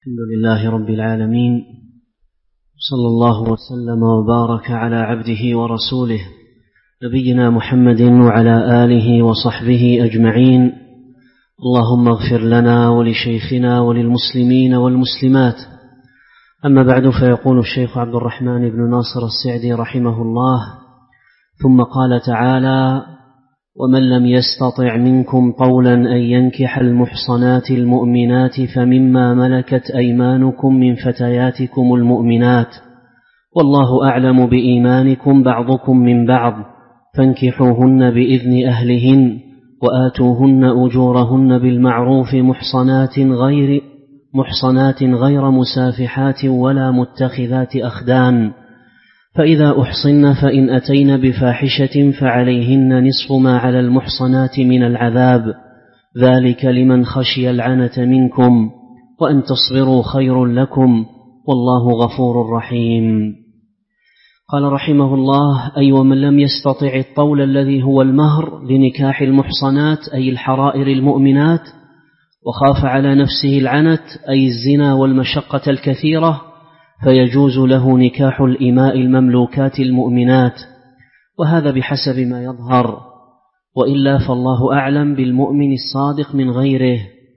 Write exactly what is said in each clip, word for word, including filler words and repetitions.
الحمد لله رب العالمين، صلى الله وسلم وبارك على عبده ورسوله نبينا محمد وعلى آله وصحبه أجمعين. اللهم اغفر لنا ولشيخنا وللمسلمين والمسلمات. أما بعد، فيقول الشيخ عبد الرحمن بن ناصر السعدي رحمه الله: ثم قال تعالى: ومن لم يستطع منكم طولا أن ينكح المحصنات المؤمنات فمما ملكت أيمانكم من فتياتكم المؤمنات والله أعلم بإيمانكم بعضكم من بعض فانكحوهن بإذن أهلهن وآتوهن أجورهن بالمعروف محصنات غير محصنات غير مسافحات ولا متخذات أخدان، فإذا أحصن فإن أتين بفاحشة فعليهن نصف ما على المحصنات من العذاب، ذلك لمن خشي العنة منكم، وأن تصبروا خير لكم، والله غفور رحيم. قال رحمه الله: أي ومن لم يستطع الطول الذي هو المهر لنكاح المحصنات أي الحرائر المؤمنات، وخاف على نفسه العنت أي الزنا والمشقة الكثيرة، فيجوز له نكاح الإماء المملوكات المؤمنات، وهذا بحسب ما يظهر، وإلا فالله أعلم بالمؤمن الصادق من غيره،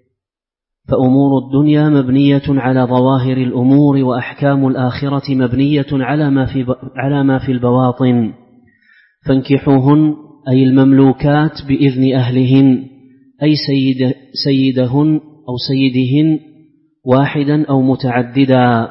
فأمور الدنيا مبنية على ظواهر الأمور، وأحكام الآخرة مبنية على ما في على ما في البواطن. فانكحوهن أي المملوكات بإذن أهلهن أي سيد سيدهن أو سيدهن واحدا أو متعددا،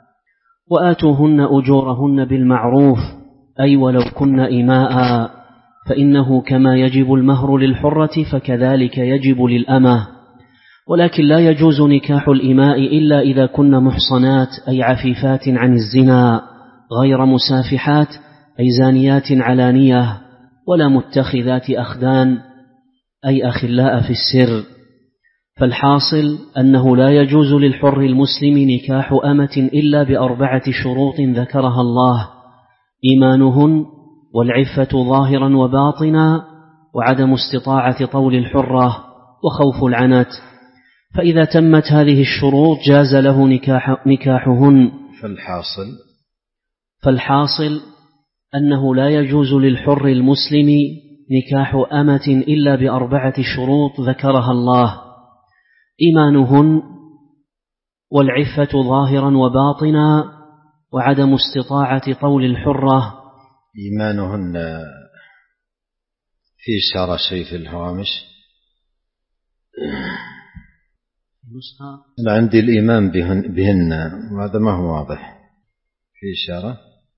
وآتوهن أجورهن بالمعروف أي ولو كن إماء، فإنه كما يجب المهر للحرة فكذلك يجب للأمة، ولكن لا يجوز نكاح الإماء إلا إذا كن محصنات أي عفيفات عن الزنا غير مسافحات أي زانيات علانية، ولا متخذات أخدان أي أخلاء في السر. فالحاصل أنه لا يجوز للحر المسلم نكاح أمة إلا بأربعة شروط ذكرها الله: إيمانهن، والعفة ظاهرا وباطنا، وعدم استطاعة طول الحرة، وخوف العنت. فإذا تمت هذه الشروط جاز له نكاح نكاحهن. فالحاصل فالحاصل أنه لا يجوز للحر المسلم نكاح أمة إلا بأربعة شروط ذكرها الله: إيمانهن، والعفة ظاهرا وباطنا، وعدم استطاعة طول الحرة. إيمانهن في إشارة شيء في الهوامش؟ أنا عندي الإيمان بهن, بهن وهذا ما هو واضح في إشارة.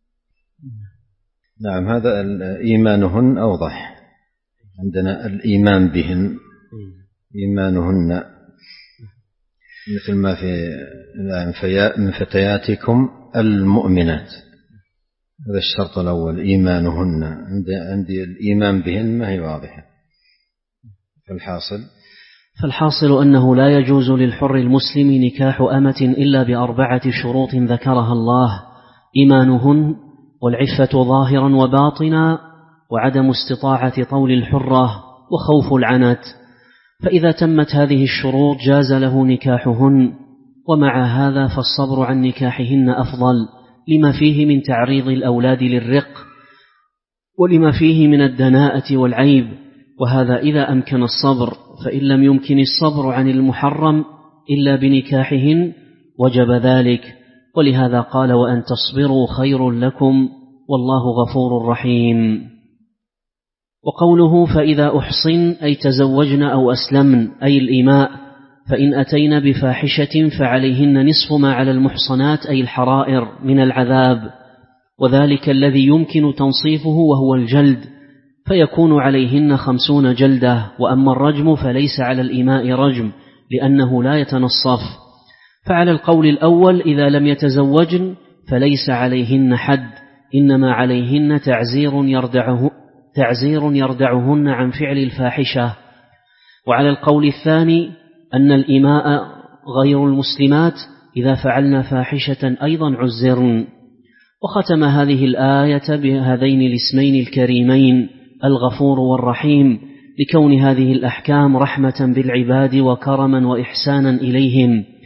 نعم، هذا إيمانهن أوضح عندنا، الإيمان بهن إيمانهن مثل ما في من فتياتكم المؤمنات، هذا الشرط الأول إيمانهن. عندي, عندي الإيمان بهن ما هي واضحة. فالحاصل فالحاصل أنه لا يجوز للحر المسلم نكاح أمة إلا بأربعة شروط ذكرها الله: إيمانهن، والعفة ظاهرا وباطنا، وعدم استطاعة طول الحرة، وخوف العنت. فإذا تمت هذه الشروط جاز له نكاحهن، ومع هذا فالصبر عن نكاحهن أفضل، لما فيه من تعريض الأولاد للرق، ولما فيه من الدناءة والعيب، وهذا إذا أمكن الصبر. فإن لم يمكن الصبر عن المحرم إلا بنكاحهن وجب ذلك، ولهذا قال: وأن تصبروا خير لكم، والله غفور رحيم. وقوله فإذا أحصن أي تزوجن أو أسلمن أي الإماء، فإن أتين بفاحشة فعليهن نصف ما على المحصنات أي الحرائر من العذاب، وذلك الذي يمكن تنصيفه وهو الجلد، فيكون عليهن خمسون جلدة. وأما الرجم فليس على الإماء رجم لأنه لا يتنصف. فعلى القول الأول إذا لم يتزوجن فليس عليهن حد، إنما عليهن تعزير يردعه تعزير يردعهن عن فعل الفاحشة. وعلى القول الثاني أن الإماء غير المسلمات إذا فعلن فاحشة أيضا عزرن. وختم هذه الآية بهذين الاسمين الكريمين الغفور والرحيم، لكون هذه الأحكام رحمة بالعباد وكرما وإحسانا إليهم،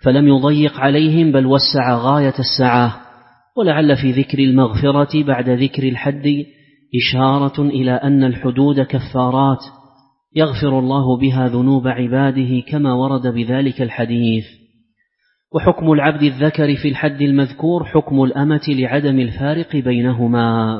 فلم يضيق عليهم بل وسع غاية السعة. ولعل في ذكر المغفرة بعد ذكر الحد إشارة إلى أن الحدود كفارات يغفر الله بها ذنوب عباده كما ورد بذلك الحديث. وحكم العبد الذكر في الحد المذكور حكم الأمة لعدم الفارق بينهما.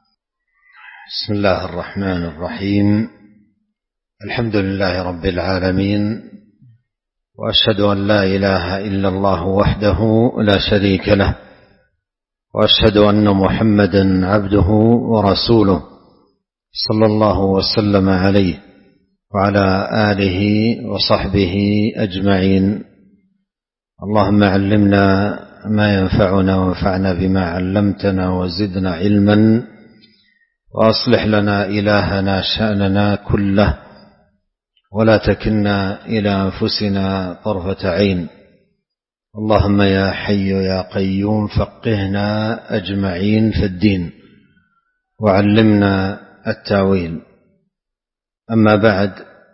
بسم الله الرحمن الرحيم. الحمد لله رب العالمين، وأشهد أن لا إله إلا الله وحده لا شريك له، وأشهد أن محمدا عبده ورسوله صلى الله وسلم عليه وعلى آله وصحبه أجمعين. اللهم علمنا ما ينفعنا وانفعنا بما علمتنا وزدنا علما، وأصلح لنا إلهنا شأننا كله، ولا تكلنا إلى أنفسنا طرفة عين. اللهم يا حي يا قيوم فقهنا أجمعين في الدين، وعلمنا التاويل. أما بعد،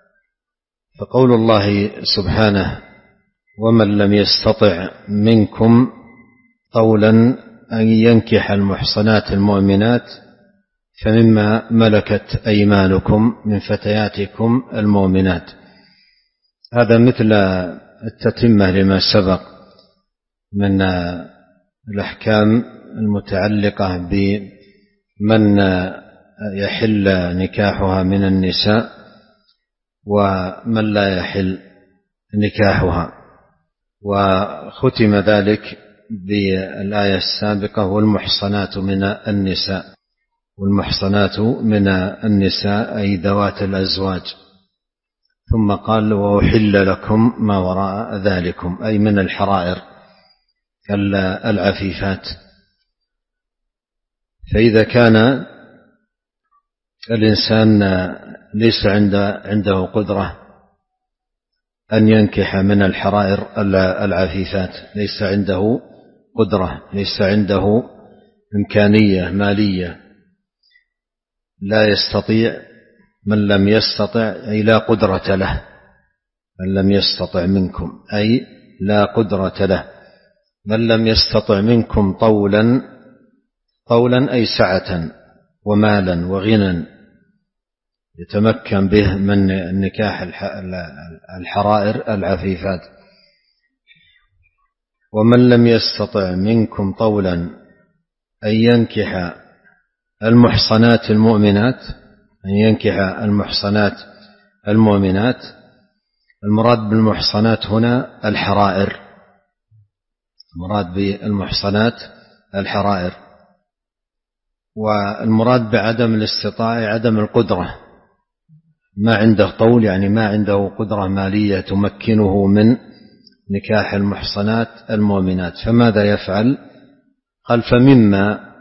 فقول الله سبحانه: ومن لم يستطع منكم طولا أن ينكح المحصنات المؤمنات فمما ملكت أيمانكم من فتياتكم المؤمنات. هذا مثل التتمة لما سبق من الأحكام المتعلقة بمن يحل نكاحها من النساء ومن لا يحل نكاحها، وختم ذلك بالآية السابقة: والمحصنات من النساء. والمحصنات من النساء أي ذوات الأزواج. ثم قال: وأحل لكم ما وراء ذلكم، أي من الحرائر العفيفات. فإذا كان الإنسان ليس عنده قدرة أن ينكح من الحرائر العفيفات، ليس عنده قدرة، ليس عنده إمكانية مالية، لا يستطيع، من لم يستطع أي لا قدرة له، من لم يستطع منكم أي لا قدرة له، من لم يستطع منكم طولا، طولا أي سعة ومالا وغنى يتمكن به من نكاح الحرائر العفيفات. ومن لم يستطع منكم طولا أن ينكح المحصنات المؤمنات، أن ينكح المحصنات المؤمنات. المراد بالمحصنات هنا الحرائر، المراد بالمحصنات الحرائر. والمراد بعدم الاستطاعة عدم القدرة، ما عنده طول، يعني ما عنده قدرة مالية تمكنه من نكاح المحصنات المؤمنات. فماذا يفعل؟ قال: فمما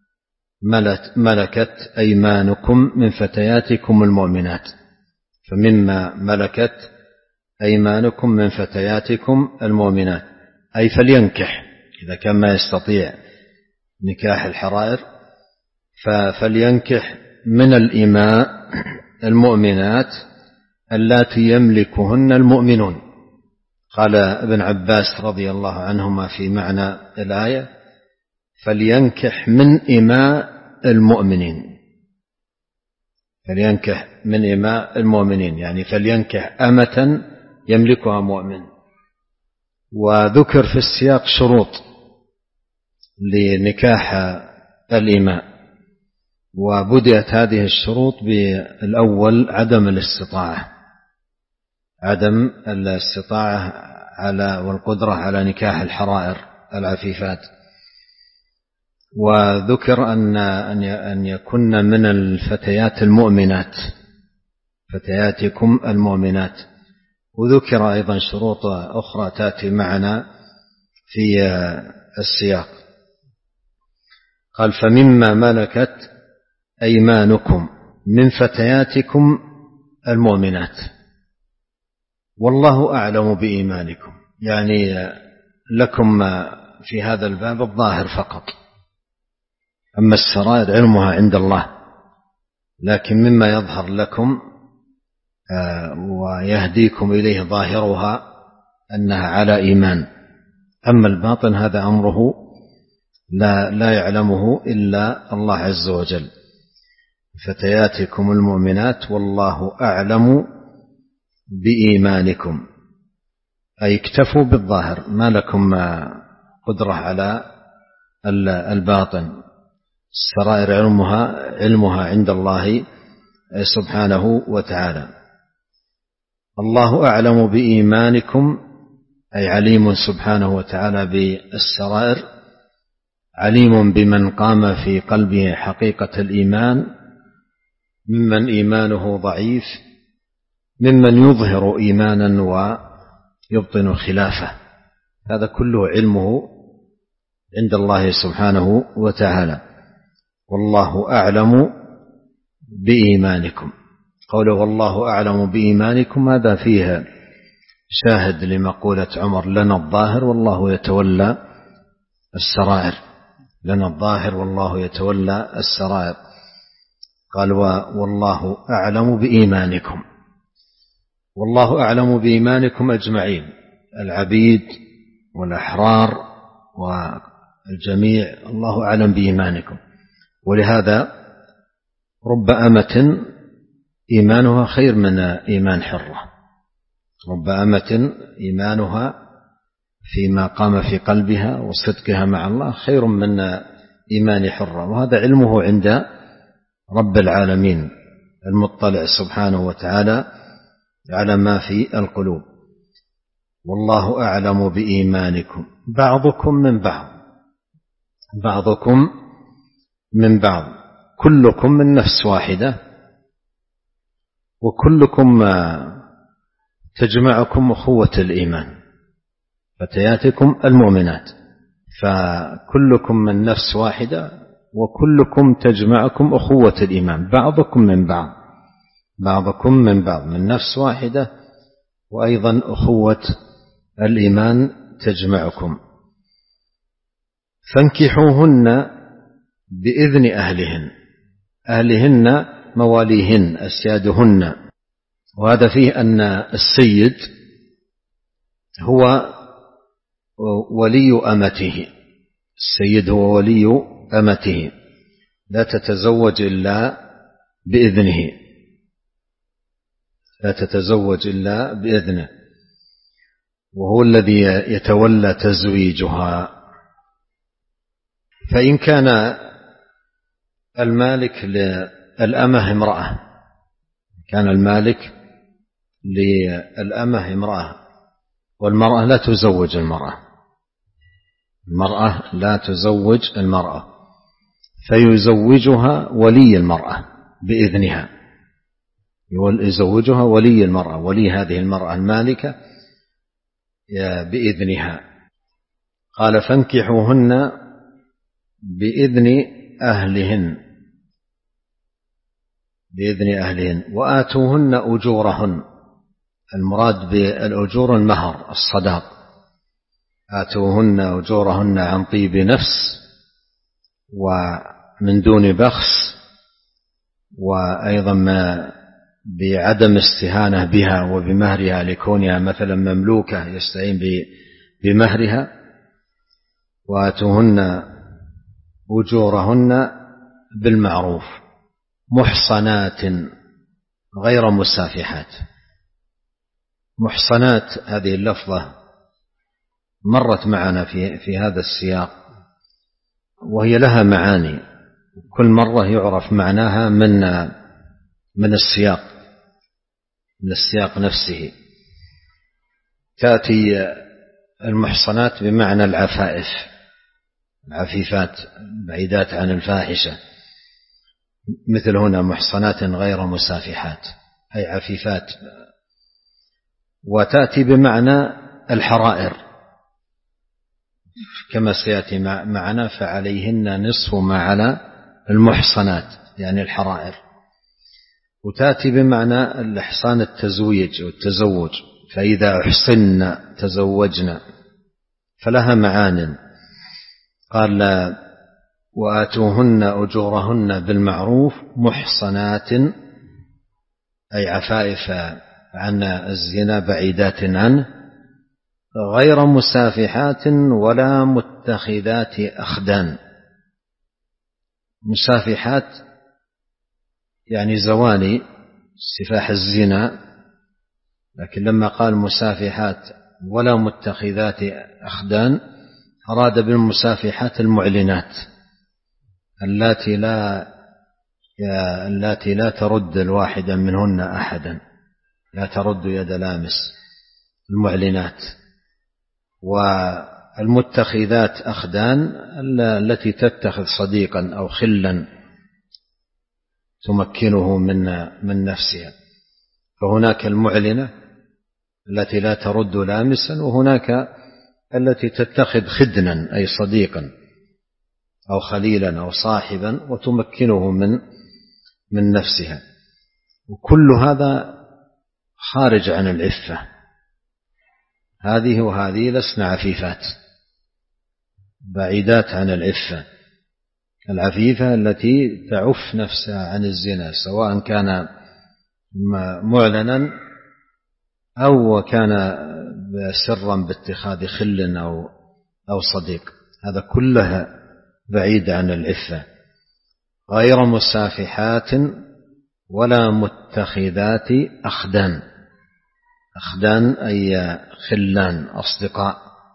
ملكت أيمانكم من فتياتكم المؤمنات. فمما ملكت أيمانكم من فتياتكم المؤمنات، أي فلينكح. إذا كان ما يستطيع نكاح الحرائر فلينكح من الإماء المؤمنات اللاتي يملكهن المؤمنون. قال ابن عباس رضي الله عنهما في معنى الآية: فلينكح من إماء المؤمنين. فلينكح من إماء المؤمنين يعني فلينكح أمة يملكها مؤمن. وذكر في السياق شروط لنكاح الإماء، وبدأت هذه الشروط بالأول عدم الاستطاعة، عدم الاستطاعة على والقدرة على نكاح الحرائر العفيفات. وذكر أن أن يكن من الفتيات المؤمنات، فتياتكم المؤمنات. وذكر أيضا شروط أخرى تأتي معنا في السياق. قال: فمما ملكت أيمانكم من فتياتكم المؤمنات والله أعلم بإيمانكم، يعني لكم في هذا الباب الظاهر فقط، أما السرائر علمها عند الله. لكن مما يظهر لكم ويهديكم إليه ظاهرها أنها على إيمان، أما الباطن هذا أمره لا, لا يعلمه إلا الله عز وجل. فتياتكم المؤمنات والله أعلم بإيمانكم، أي اكتفوا بالظاهر، ما لكم قدرة على الباطن. السرائر علمها, علمها عند الله سبحانه وتعالى. الله أعلم بإيمانكم أي عليم سبحانه وتعالى بالسرائر، عليم بمن قام في قلبه حقيقة الإيمان ممن إيمانه ضعيف، ممن يظهر إيمانا ويبطن خلافه. هذا كله علمه عند الله سبحانه وتعالى. والله أعلم بإيمانكم، قوله والله أعلم بإيمانكم هذا فيها شاهد لمقولة عمر لنا الظاهر والله يتولى السرائر، لنا الظاهر والله يتولى السرائر. قال والله أعلم بإيمانكم. والله أعلم بإيمانكم أجمعين، العبيد والأحرار والجميع، الله أعلم بإيمانكم. ولهذا رب أمة إيمانها خير من إيمان حرة، رب أمة إيمانها فيما قام في قلبها وصدقها مع الله خير من إيمان حرة، وهذا علمه عند رب العالمين المطلع سبحانه وتعالى على ما في القلوب. والله أعلم بإيمانكم بعضكم من بعض، بعضكم من بعض، كلكم من نفس واحدة، وكلكم تجمعكم أخوة الإيمان، فتياتكم المؤمنات، فكلكم من نفس واحدة وكلكم تجمعكم أخوة الإيمان، بعضكم من بعض، بعضكم من بعض من نفس واحدة، وأيضا أخوة الإيمان تجمعكم. فانكحوهن بإذن أهلهن، أهلهن مواليهن أسيادهن، وهذا فيه أن السيد هو ولي أمته، السيد هو ولي أمته، لا تتزوج إلا بإذنه، لا تتزوج إلا بإذنه، وهو الذي يتولى تزويجها. فإن كان المالك للأمة امرأة، كان المالك للأمة امرأة، والمرأة لا تزوج المرأة، المرأة لا تزوج المرأة، فيزوجها ولي المرأة بإذنها، يزوجها ولي المرأة، ولي هذه المرأة المالكة بإذنها. قال فانكحوهن بإذن أهلهن، بإذن أهلهن، وآتوهن أجورهن، المراد بالأجور المهر الصداق، آتوهن أجورهن عن طيب نفس ومن دون بخس، وأيضا ما بعدم استهانة بها وبمهرها لكونها مثلا مملوكة يستعين بمهرها. وآتوهن أجورهن بالمعروف محصنات غير مسافحات. محصنات هذه اللفظة مرت معنا في في هذا السياق، وهي لها معاني، كل مرة يعرف معناها من من السياق، من السياق نفسه. تأتي المحصنات بمعنى العفائف، العفيفات بعيدات عن الفاحشة، مثل هنا محصنات غير مسافحات أي عفيفات. وتأتي بمعنى الحرائر كما سيأتي معنا فعليهن نصف ما على المحصنات يعني الحرائر. وتأتي بمعنى الإحصان التزويج والتزوج، فإذا أحصن تزوجنا، فلها معان. قال وآتوهن أجورهن بالمعروف محصنات أي عفائف عن الزنا بعيدات عنه، غير مسافحات ولا متخذات أخدان. مسافحات يعني زواني سفاح الزنا، لكن لما قال مسافحات ولا متخذات أخدان أراد بالمسافحات المعلنات اللاتي لا اللاتي لا ترد الواحدة منهن أحدا، لا ترد يد لامس، المعلنات. والمتخذات أخدان التي تتخذ صديقا أو خلا تمكنه من من نفسها. فهناك المعلنة التي لا ترد لامسا، وهناك التي تتخذ خدنا أي صديقا أو خليلا أو صاحبا وتمكنه من من نفسها. وكل هذا خارج عن العفة. هذه وهذه لسن عفيفات، بعيدات عن العفة. العفيفة التي تعف نفسها عن الزنا، سواء كان معلنا أو كان سرا باتخاذ خل أو أو صديق، هذا كله بعيد عن العفة. غير مسافحات ولا متخذات أخدان. أخدان أي خلان، أصدقاء.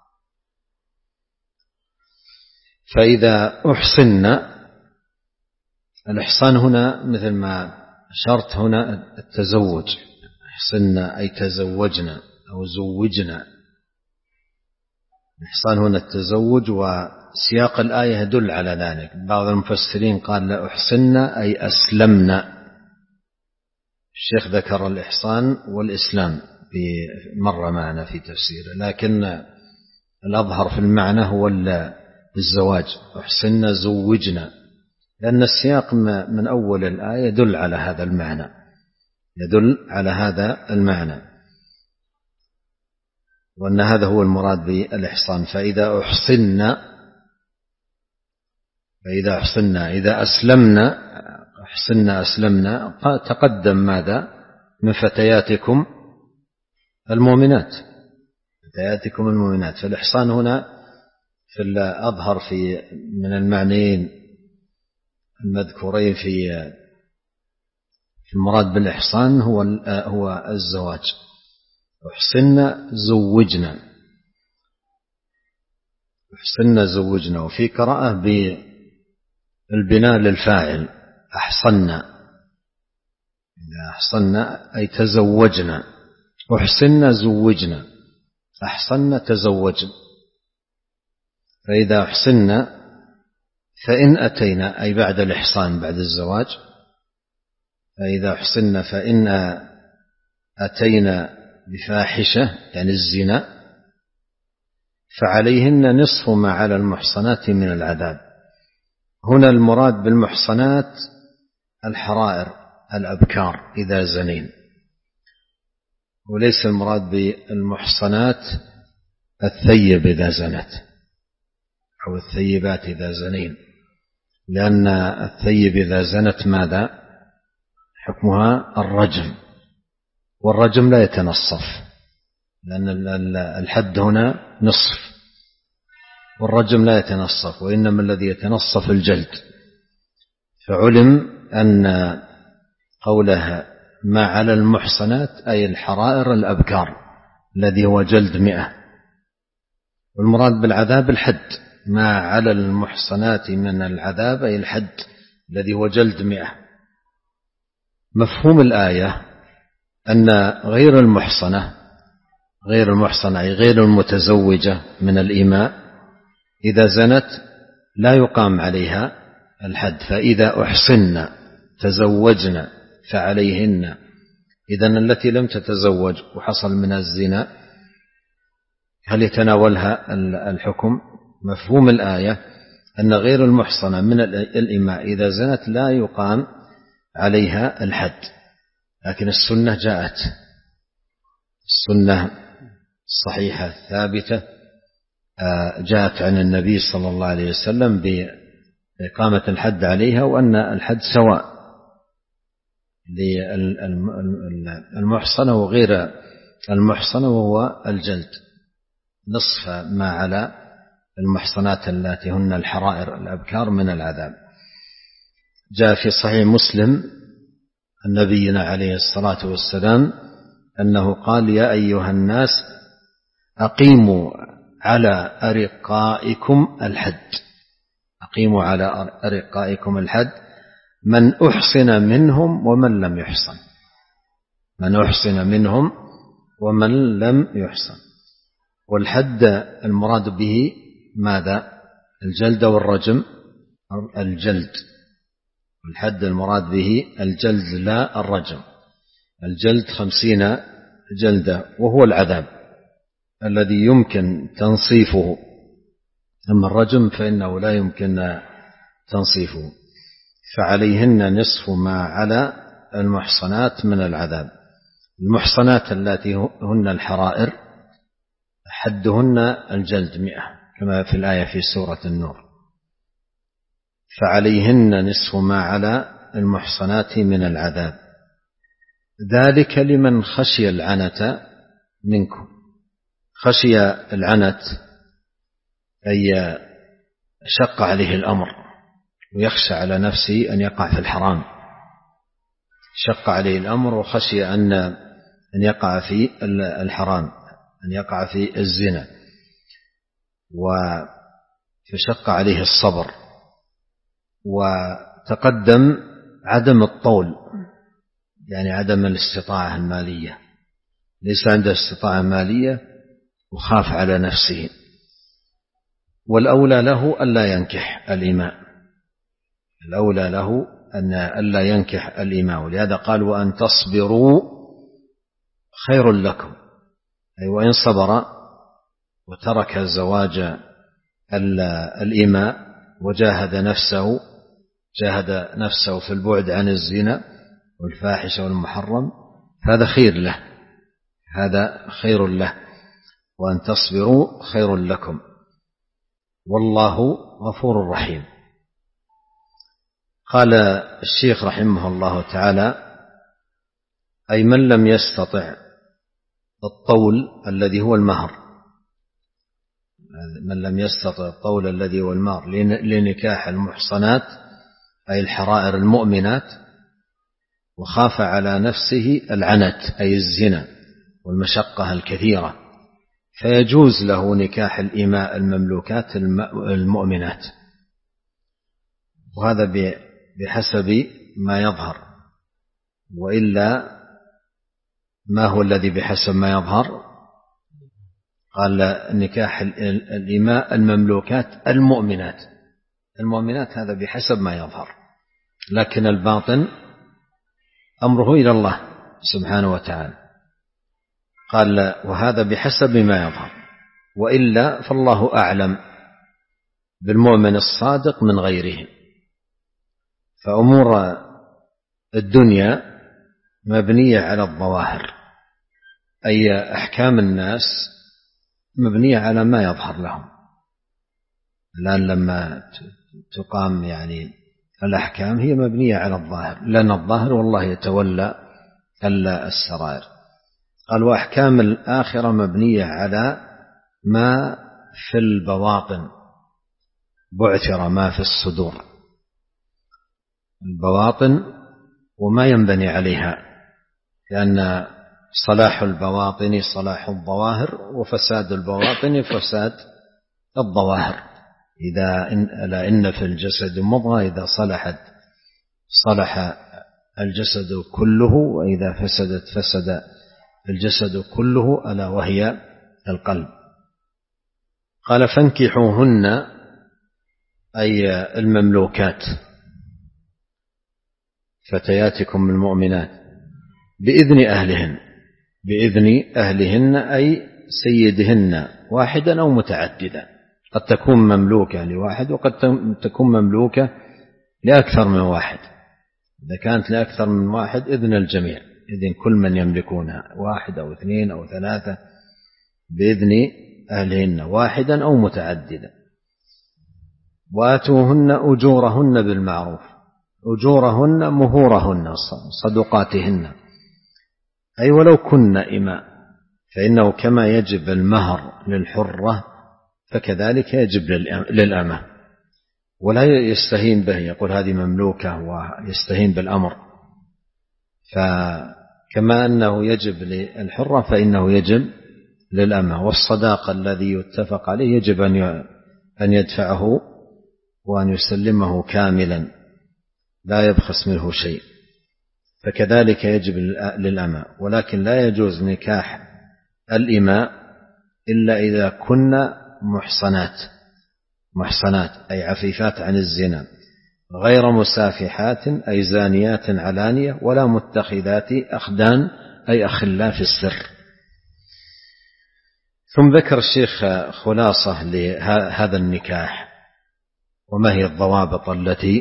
فإذا أحصن، الإحصان هنا مثل ما أشرت هنا التزوج، أحصن أي تزوجنا أو زوجنا. الإحصان هنا التزوج، وسياق الآية يدل على ذلك. بعض المفسرين قال لا أحصن أي أسلمنا. الشيخ ذكر الإحصان والإسلام مرة معنا في تفسيره، لكن الأظهر في المعنى هو الزواج. أحصن زوجنا، لأن السياق من أول الآية يدل على هذا المعنى، يدل على هذا المعنى، وأن هذا هو المراد بالإحصان. فإذا أحصن، فإذا أحصنا إذا أسلمنا، أحصنا أسلمنا، تقدم ماذا؟ من فتياتكم المؤمنات، فتياتكم المؤمنات. فالإحصان هنا في الأظهر في من المعنيين المذكورين في المراد بالإحصان هو هو الزواج. أحصنا زوجنا، أحصنا زوجنا. وفي قراءة بالبناء للفاعل أحصنا، إذا أحصنا أي تزوجنا. أحصنا زوجنا، أحصنا تزوجنا. فإذا أحصنا فإن أتينا أي بعد الإحصان، بعد الزواج. فإذا أحصنا فإن أتينا بفاحشة يعني الزنا فعليهن نصف ما على المحصنات من العذاب. هنا المراد بالمحصنات الحرائر الأبكار إذا زنين، وليس المراد بالمحصنات الثيب إذا زنت أو الثيبات إذا زنين، لأن الثيب إذا زنت ماذا حكمها؟ الرجم، والرجم لا يتنصف، لأن الحد هنا نصف، والرجم لا يتنصف، وإنما الذي يتنصف الجلد. فعلم أن قولها ما على المحصنات أي الحرائر الأبكار الذي هو جلد مئة، والمراد بالعذاب الحد. ما على المحصنات من العذاب أي الحد الذي هو جلد مئة. مفهوم الآية أن غير المحصنة، غير المحصنة أي غير المتزوجة من الإماء إذا زنت لا يقام عليها الحد. فإذا أحصن تزوجن فعليهن، إذن التي لم تتزوج وحصل منها الزنا هل يتناولها الحكم؟ مفهوم الآية أن غير المحصنة من الإماء إذا زنت لا يقام عليها الحد. لكن السنة جاءت، السنة الصحيحة الثابتة جاءت عن النبي صلى الله عليه وسلم بإقامة الحد عليها، وأن الحد سواء للمحصنة وغير المحصنة وهو الجلد. نصف ما على المحصنات اللاتي هن الحرائر الأبكار من العذاب. جاء في صحيح مسلم عن نبينا عليه الصلاة والسلام أنه قال: يا أيها الناس أقيموا على أرقائكم الحد، أقيموا على أرقائكم الحد، من أحصن منهم ومن لم يحصن، من أحصن منهم ومن لم يحصن. والحد المراد به ماذا؟ الجلد والرجم؟ الجلد. الحد المراد به الجلد لا الرجم. الجلد خمسين جلدة وهو العذاب الذي يمكن تنصيفه، أما الرجم فإنه لا يمكن تنصيفه. فعليهن نصف ما على المحصنات من العذاب. المحصنات التي هن الحرائر حدهن الجلد مئة كما في الآية في سورة النور. فعليهن نصف ما على المحصنات من العذاب، ذلك لمن خشي العنة منكم. خشي العنة أي شق عليه الأمر ويخشى على نفسه أن يقع في الحرام، شق عليه الأمر وخشي أن أن يقع في الحرام، أن يقع في الزنا، فشق عليه الصبر. وتقدم عدم الطول، يعني عدم الاستطاعة المالية، ليس عنده استطاعة مالية وخاف على نفسه. والأولى له ألا ينكح الإماء، الأولى له أن ألا ينكح الإماء، ولهذا قال: وأن تصبروا خير لكم، أي وإن صبر وترك زواج الإماء وجاهد نفسه جاهد نفسه في البعد عن الزنا والفاحشة والمحرم، هذا خير له، هذا خير له. وأن تصبروا خير لكم والله غفور رحيم. قال الشيخ رحمه الله تعالى: أي من لم يستطع الطول الذي هو المهر، من لم يستطع الطول الذي هو المهر لنكاح المحصنات أي الحرائر المؤمنات، وخاف على نفسه العنت أي الزنا والمشقة الكثيرة، فيجوز له نكاح الإماء المملوكات المؤمنات، وهذا بحسب ما يظهر. وإلا ما هو الذي بحسب ما يظهر؟ قال نكاح الإماء المملوكات المؤمنات، المؤمنات هذا بحسب ما يظهر، لكن الباطن أمره إلى الله سبحانه وتعالى. قال وهذا بحسب ما يظهر، وإلا فالله أعلم بالمؤمن الصادق من غيره. فأمور الدنيا مبنية على الظواهر، أي أحكام الناس مبنية على ما يظهر لهم. الآن لما تقام يعني الأحكام هي مبنية على الظاهر، لأن الظاهر والله يتولى السرائر. قال وأحكام الآخرة مبنية على ما في البواطن، بعثر ما في الصدور، البواطن وما ينبني عليها، لأن صلاح البواطن صلاح الظواهر، وفساد البواطن فساد الظواهر. إذا إن, ألا إن في الجسد مضغة إذا صلحت صلح الجسد كله، وإذا فسدت فسد الجسد كله، ألا وهي القلب. قال فانكحوهن أي المملوكات فتياتكم المؤمنات بإذن أهلهن، بإذن أهلهن أي سيدهن واحدا أو متعددا، قد تكون مملوكة لواحد وقد تكون مملوكة لأكثر من واحد. إذا كانت لأكثر من واحد إذن الجميع، إذن كل من يملكونها، واحد أو اثنين أو ثلاثة، بإذن أهلهن واحدا أو متعددا. وآتوهن أجورهن بالمعروف، أجورهن مهورهن صدقاتهن، أي ولو كن إماء فإنه كما يجب المهر للحرة فكذلك يجب للأمة، ولا يستهين به يقول هذه مملوكة ويستهين بالأمر. فكما أنه يجب للحرة فإنه يجب للأمة. والصداق الذي يتفق عليه يجب أن يدفعه وأن يسلمه كاملا لا يبخس منه شيء، فكذلك يجب للأمة. ولكن لا يجوز نكاح الإماء إلا إذا كن محصنات، محصنات أي عفيفات عن الزنا، غير مسافحات أي زانيات علانية، ولا متخذات أخدان أي أخلا في السر. ثم ذكر الشيخ خلاصة لهذا النكاح وما هي الضوابط التي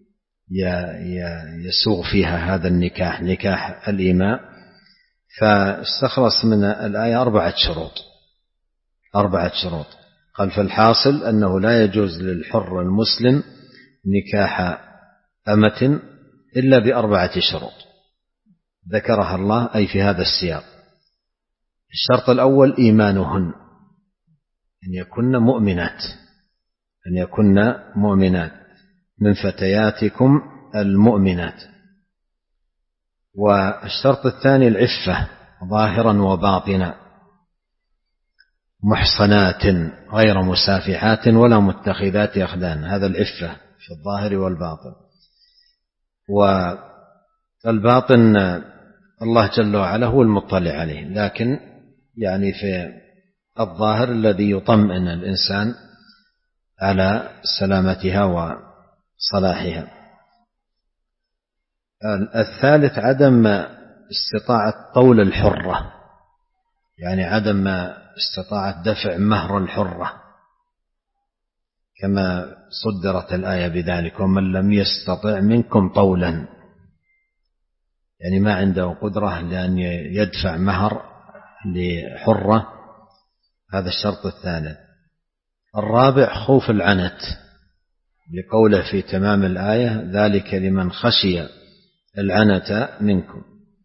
يسوغ فيها هذا النكاح، نكاح الإماء. فاستخلص من الآية أربعة شروط، أربعة شروط. قال فالحاصل أنه لا يجوز للحر المسلم نكاح أمة إلا بأربعة شروط ذكرها الله أي في هذا السياق. الشرط الأول إيمانهن، أن يكن مؤمنات، أن يكن مؤمنات من فتياتكم المؤمنات. والشرط الثاني العفة ظاهرا وباطنا، محصنات غير مسافحات ولا متخذات أخدان، هذا العفة في الظاهر والباطن. والباطن الله جل وعلا هو المطلع عليه، لكن يعني في الظاهر الذي يطمئن الإنسان على سلامتها وصلاحها. الثالث عدم استطاعة طول الحرة، يعني عدم استطاعة دفع مهر الحرة كما صدرت الآية بذلك ومن لم يستطع منكم طولا، يعني ما عنده قدرة لأن يدفع مهر لحرة، هذا الشرط الثالث. الرابع خوف العنت لقوله في تمام الآية ذلك لمن خشي العنت منكم.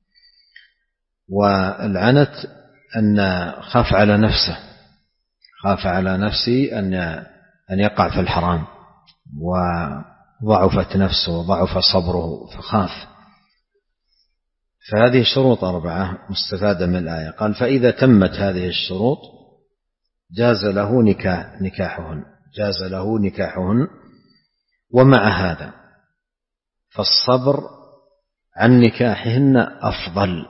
والعنت أن خاف على نفسه، خاف على نفسه أن أن يقع في الحرام، وضعفت نفسه وضعف صبره فخاف. فهذه شروط أربعة مستفادة من الآية. قال فإذا تمت هذه الشروط جاز له نكاح نكاحهن جاز له نكاحهن. ومع هذا فالصبر عن نكاحهن أفضل،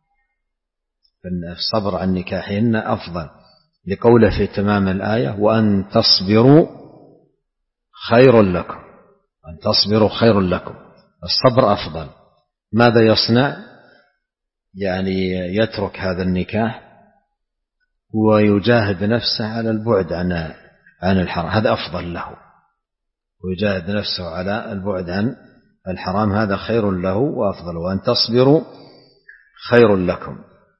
الصبر عن نكاحهن أفضل لقوله في تمام الآية وأن تصبروا خير لكم، أن تصبروا خير لكم، الصبر أفضل. ماذا يصنع؟ يعني يترك هذا النكاح ويجاهد نفسه على البعد عن عن الحرام، هذا أفضل له، ويجاهد نفسه على البعد عن الحرام، هذا خير له وأفضل. وأن تصبروا خير لكم.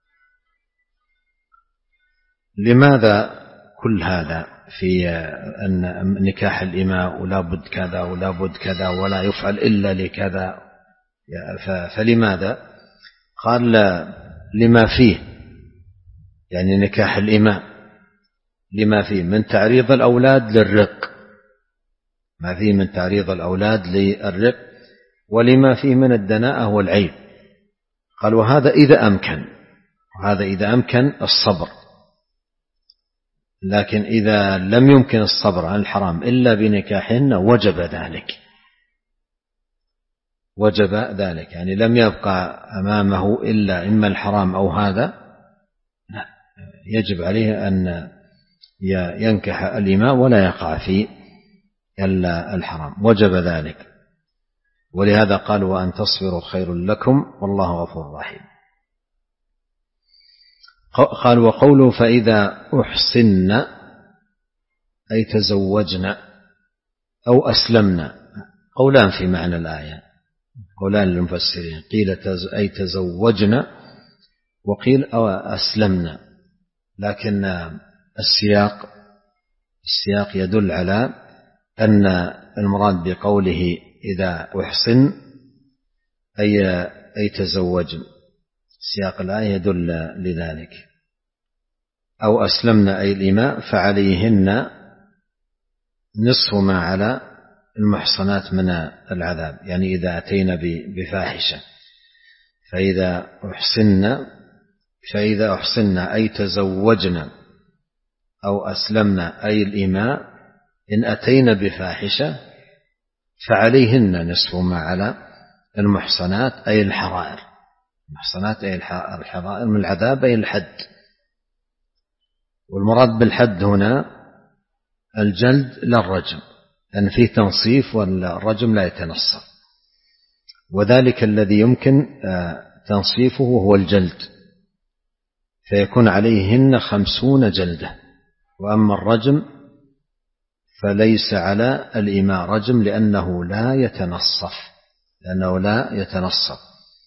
لماذا كل هذا في أن نكاح الإماء ولا بد كذا ولا بد كذا ولا يفعل إلا لكذا؟ فلماذا؟ قال لما فيه، يعني نكاح الإماء لما فيه من تعريض الأولاد للرق، ما فيه من تعريض الأولاد للرق، ولما فيه من الدناءة والعيب. قال وهذا إذا أمكن، وهذا إذا أمكن الصبر. لكن إذا لم يمكن الصبر عن الحرام إلا بنكاحهن وجب ذلك، وجب ذلك، يعني لم يبقى أمامه إلا إما الحرام أو هذا، يجب عليه أن ينكح الإماء ولا يقع في الحرام، وجب ذلك. ولهذا قال وأن تصبروا خير لكم والله غفور رحيم. قال وقوله فإذا أحصن أي تزوجن أو أسلمن، قولان في معنى الآية، قولان للمفسرين، قيل أي تزوجن وقيل أو أسلمن، لكن السياق السياق يدل على أن المراد بقوله إذا أحصن أي أي تزوجن، سياق الآية يدل لذلك. أو أسلمن أي الإماء فعليهن نصف ما على المحصنات من العذاب، يعني إذا أتينا بفاحشة. فإذا أحصن فإذا أحصن أي تزوجن أو أسلمن أي الإماء إن أتينا بفاحشة فعليهن نصف ما على المحصنات أي الحرائر. المحصنات أي الحرائر من العذاب أي الحد. والمراد بالحد هنا الجلد لا الرجم، لأن فيه تنصيف والرجم لا يتنصف، وذلك الذي يمكن تنصيفه هو الجلد، فيكون عليهن خمسون جلدة. وأما الرجم فليس على الإماء رجم لأنه لا يتنصف لأنه لا يتنصف.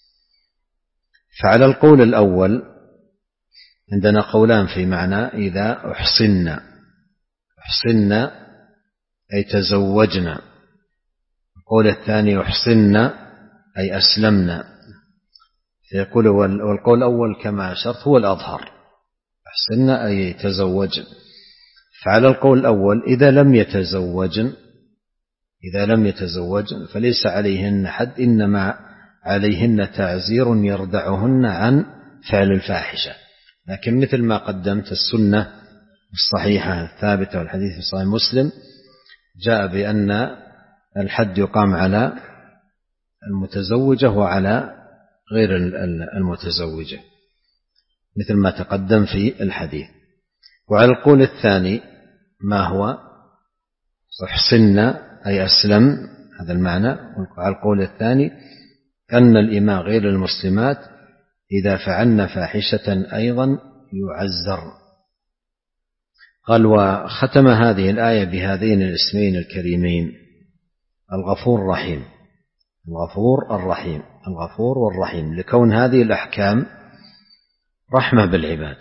فعلى القول الأول عندنا قولان في معنى إذا أحصن أحصن أي تزوجنا. القول الثاني أحصن أي أسلمنا. فيقول والقول الأول كما أشرت هو الأظهر، أحصن أي تزوجن. فعلى القول الأول إذا لم يتزوجن إذا لم يتزوجن فليس عليهن حد، إنما عليهن تعزير يردعهن عن فعل الفاحشة. لكن مثل ما قدمت السنة الصحيحة الثابتة والحديث في صحيح مسلم جاء بأن الحد يقام على المتزوجة وعلى غير المتزوجة مثل ما تقدم في الحديث. وعلى القول الثاني ما هو أحصن أي أسلم، هذا المعنى. وعلى القول الثاني أن الإماء غير المسلمات إذا فعلن فاحشة أيضا يعزر. قال وختم هذه الآية بهذين الاسمين الكريمين الغفور الرحيم. الغفور الرحيم الغفور والرحيم، لكون هذه الأحكام رحمة بالعباد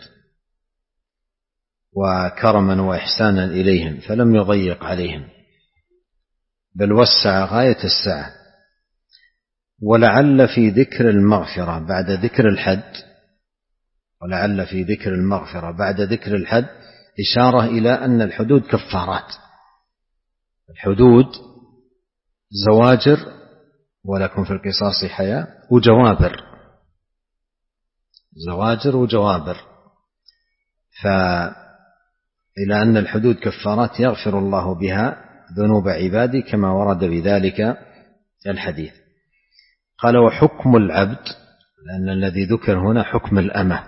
وكرما وإحسانا إليهم، فلم يضيق عليهم بل وسع غاية السعة. ولعل في ذكر المغفرة بعد ذكر الحد ولعل في ذكر المغفرة بعد ذكر الحد إشارة إلى أن الحدود كفارات. الحدود زواجر ولكم في القصاص حياة وجوابر، زواجر وجوابر. فإلى أن الحدود كفارات يغفر الله بها ذنوب عبادي كما ورد بذلك الحديث. قال وحكم العبد، لأن الذي ذكر هنا حكم الأمة.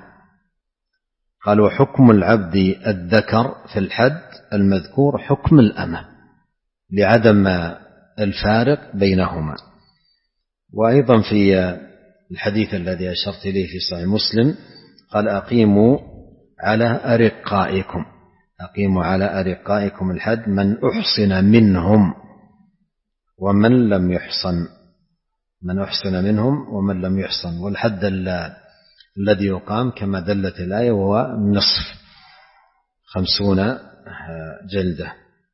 قال وحكم العبد الذكر في الحد المذكور حكم الأمة لعدم الفارق بينهما. وأيضا في الحديث الذي أشرت إليه في صحيح مسلم قال أقيموا على أرقائكم أقيموا على أرقائكم الحد من أحصن منهم ومن لم يحصن من أحصن منهم ومن لم يحصن. والحد الذي يقام كما دلت الآية وهو نصف خمسون جلدة.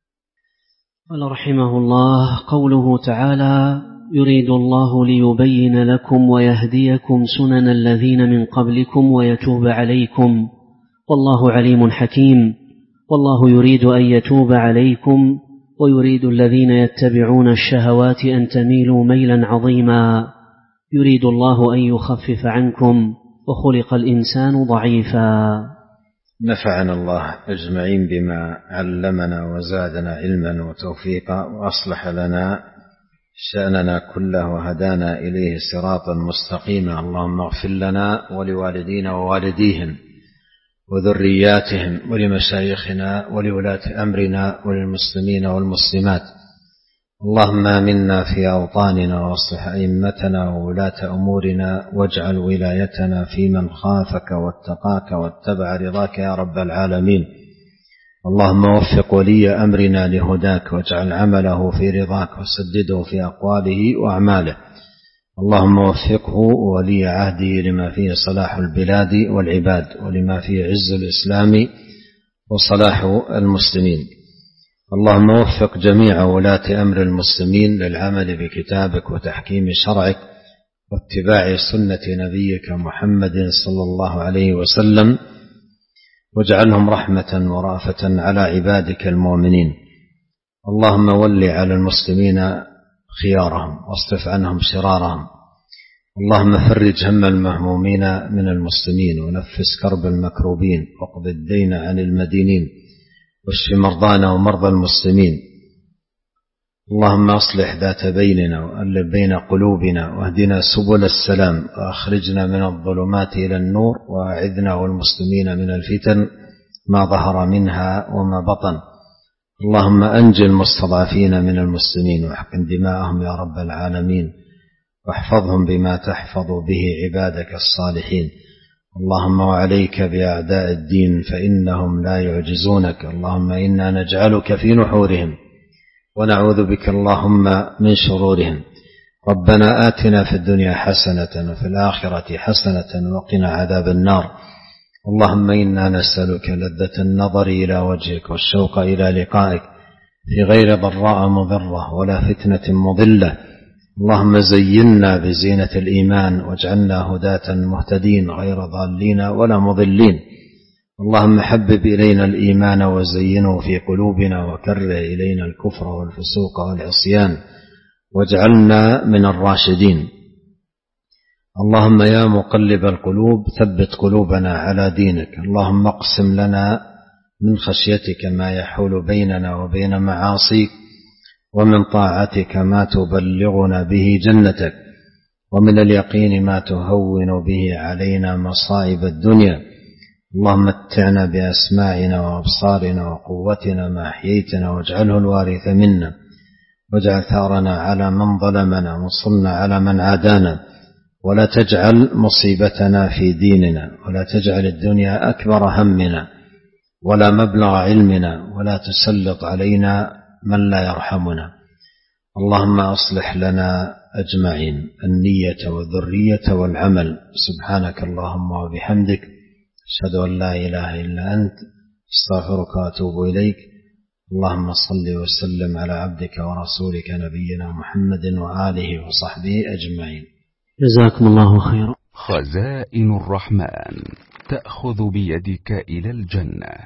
قال رحمه الله قوله تعالى يريد الله ليبين لكم ويهديكم سنن الذين من قبلكم ويتوب عليكم والله عليم حكيم. والله يريد أن يتوب عليكم ويريد الذين يتبعون الشهوات أن تميلوا ميلا عظيما. يريد الله أن يخفف عنكم وخلق الإنسان ضعيفا. نفعنا الله أجمعين بما علمنا وزادنا علما وتوفيقا وأصلح لنا شأننا كله وهدانا إليه صراطا مستقيما. اللهم اغفر لنا ولوالدينا ووالديهم وذرياتهم ولمشايخنا ولولاة أمرنا وللمسلمين والمسلمات. اللهم آمنا في أوطاننا واصلح أئمتنا وولاة أمورنا واجعل ولايتنا في من خافك واتقاك واتبع رضاك يا رب العالمين. اللهم وفق ولي أمرنا لهداك واجعل عمله في رضاك وسدده في أقواله وأعماله. اللهم وفقه ولي عهده لما فيه صلاح البلاد والعباد ولما فيه عز الإسلام وصلاح المسلمين. اللهم وفق جميع ولاة أمر المسلمين للعمل بكتابك وتحكيم شرعك واتباع سنة نبيك محمد صلى الله عليه وسلم. واجعلهم رحمة ورأفة على عبادك المؤمنين. اللهم ول على المسلمين خيارهم واصرف عنهم شرارهم. اللهم فرج هم المهمومين من المسلمين ونفس كرب المكروبين واقض الدين عن المدينين واشف مرضانا ومرضى المسلمين. اللهم أصلح ذات بيننا وألف بين قلوبنا واهدنا سبل السلام وأخرجنا من الظلمات إلى النور وأعذنا والمسلمين من الفتن ما ظهر منها وما بطن. اللهم أنج المستضعفين من المسلمين واحقن دماءهم يا رب العالمين واحفظهم بما تحفظ به عبادك الصالحين. اللهم وعليك بأعداء الدين فإنهم لا يعجزونك. اللهم إنا نجعلك في نحورهم ونعوذ بك اللهم من شرورهم. ربنا آتنا في الدنيا حسنة وفي الآخرة حسنة وقنا عذاب النار. اللهم إنا نسألك لذة النظر إلى وجهك والشوق إلى لقائك في غير ضراء مضرة ولا فتنة مضلة. اللهم زينا بزينة الإيمان واجعلنا هداة مهتدين غير ضالين ولا مضلين. اللهم حبب إلينا الإيمان وزينه في قلوبنا وكره إلينا الكفر والفسوق والعصيان واجعلنا من الراشدين. اللهم يا مقلب القلوب ثبت قلوبنا على دينك. اللهم اقسم لنا من خشيتك ما يحول بيننا وبين معاصيك ومن طاعتك ما تبلغنا به جنتك ومن اليقين ما تهون به علينا مصائب الدنيا. اللهم متعنا بأسماعنا وأبصارنا وقوتنا ما أحييتنا واجعله الوارث منا واجعل ثارنا على من ظلمنا وانصرنا على من عادانا ولا تجعل مصيبتنا في ديننا ولا تجعل الدنيا أكبر همنا ولا مبلغ علمنا ولا تسلط علينا من لا يرحمنا. اللهم أصلح لنا أجمعين النية والذرية والعمل. سبحانك اللهم وبحمدك أشهد أن لا إله إلا أنت استغفرك وأتوب إليك. اللهم صل وسلم على عبدك ورسولك نبينا محمد وآله وصحبه أجمعين. جزاكم الله خيرا. خزائن الرحمن تأخذ بيدك إلى الجنة.